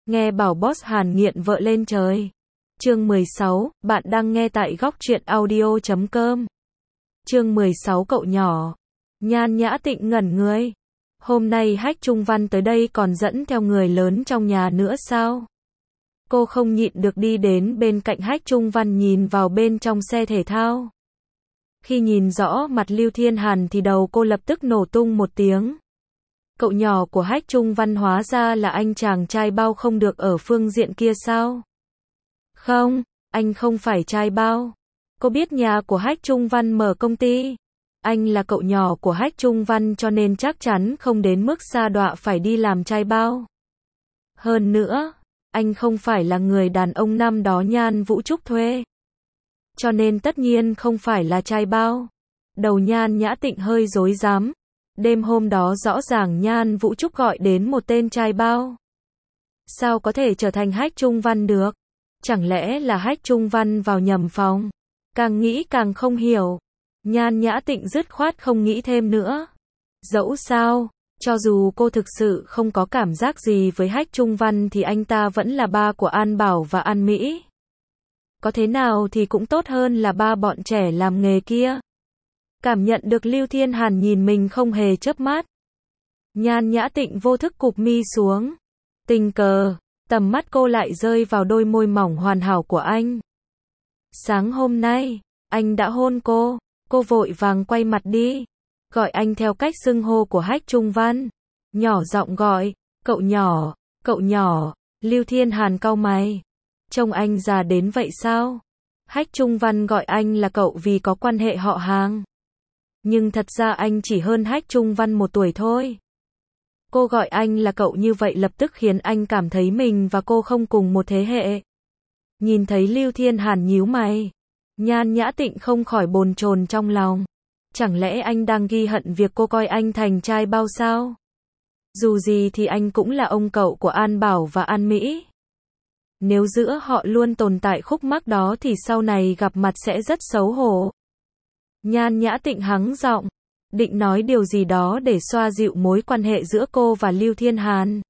Nghe bảo boss Hàn nghiện vợ lên trời. Chương 16, bạn đang nghe tại góc truyện audio.com. Chương 16 cậu nhỏ. Nhan Nhã Tịnh ngẩn người. Hôm nay Hách Trung Văn tới đây còn dẫn theo người lớn trong nhà nữa sao? Cô không nhịn được đi đến bên cạnh Hách Trung Văn nhìn vào bên trong xe thể thao. Khi nhìn rõ mặt Lưu Thiên Hàn thì đầu cô lập tức nổ tung một tiếng. Cậu nhỏ của Hách Trung Văn hóa ra là anh chàng trai bao không được ở phương diện kia sao? Không, anh không phải trai bao. Cô biết nhà của Hách Trung Văn mở công ty. Anh là cậu nhỏ của Hách Trung Văn cho nên chắc chắn không đến mức sa đọa phải đi làm trai bao. Hơn nữa, anh không phải là người đàn ông năm đó Nhan Vũ Trúc thuê. Cho nên tất nhiên không phải là trai bao. Đầu Nhan Nhã Tịnh hơi rối rắm. Đêm hôm đó rõ ràng Nhan Vũ Trúc gọi đến một tên trai bao. Sao có thể trở thành Hách Trung Văn được? Chẳng lẽ là Hách Trung Văn vào nhầm phòng? Càng nghĩ càng không hiểu. Nhan Nhã Tịnh dứt khoát không nghĩ thêm nữa. Dẫu sao, cho dù cô thực sự không có cảm giác gì với Hách Trung Văn thì anh ta vẫn là ba của An Bảo và An Mỹ. Có thế nào thì cũng tốt hơn là ba bọn trẻ làm nghề kia. Cảm nhận được Lưu Thiên Hàn nhìn mình không hề chớp mắt. Nhan Nhã Tịnh vô thức cụp mi xuống. Tình cờ, tầm mắt cô lại rơi vào đôi môi mỏng hoàn hảo của anh. Sáng hôm nay, anh đã hôn cô vội vàng quay mặt đi. Gọi anh theo cách xưng hô của Hách Trung Văn. Nhỏ giọng gọi, cậu nhỏ, Lưu Thiên Hàn cau mày. Trông anh già đến vậy sao? Hách Trung Văn gọi anh là cậu vì có quan hệ họ hàng. Nhưng thật ra anh chỉ hơn Hách Trung Văn 1 tuổi thôi. Cô gọi anh là cậu như vậy lập tức khiến anh cảm thấy mình và cô không cùng một thế hệ. Nhìn thấy Lưu Thiên Hàn nhíu mày, Nhan Nhã Tịnh không khỏi bồn chồn trong lòng. Chẳng lẽ anh đang ghi hận việc cô coi anh thành trai bao sao? Dù gì thì anh cũng là ông cậu của An Bảo và An Mỹ. Nếu giữa họ luôn tồn tại khúc mắc đó thì sau này gặp mặt sẽ rất xấu hổ. Nhan Nhã Tịnh hắng giọng, định nói điều gì đó để xoa dịu mối quan hệ giữa cô và Lưu Thiên Hàn.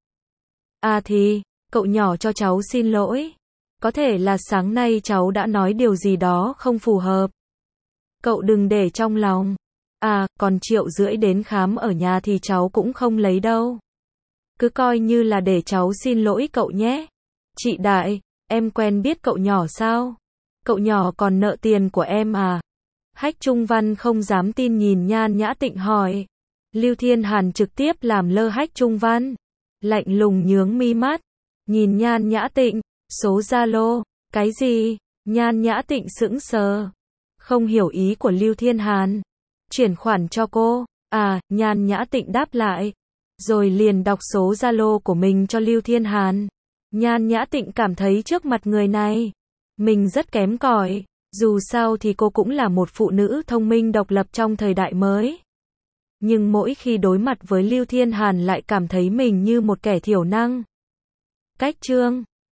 À thì, cậu nhỏ cho cháu xin lỗi. Có thể là sáng nay cháu đã nói điều gì đó không phù hợp. Cậu đừng để trong lòng. À, còn 1,5 triệu đến khám ở nhà thì cháu cũng không lấy đâu. Cứ coi như là để cháu xin lỗi cậu nhé. Chị Đại, em quen biết cậu nhỏ sao? Cậu nhỏ còn nợ tiền của em à? Hách Trung Văn không dám tin nhìn Nhan Nhã Tịnh hỏi. Lưu Thiên Hàn trực tiếp làm lơ Hách Trung Văn. Lạnh lùng nhướng mi mắt. Nhìn Nhan Nhã Tịnh, số Zalo, cái gì? Nhan Nhã Tịnh sững sờ. Không hiểu ý của Lưu Thiên Hàn. Chuyển khoản cho cô. À, Nhan Nhã Tịnh đáp lại. Rồi liền đọc số Zalo của mình cho Lưu Thiên Hàn. Nhan Nhã Tịnh cảm thấy trước mặt người này, mình rất kém cỏi. Dù sao thì cô cũng là một phụ nữ thông minh độc lập trong thời đại mới. Nhưng mỗi khi đối mặt với Lưu Thiên Hàn lại cảm thấy mình như một kẻ thiểu năng. Cách chương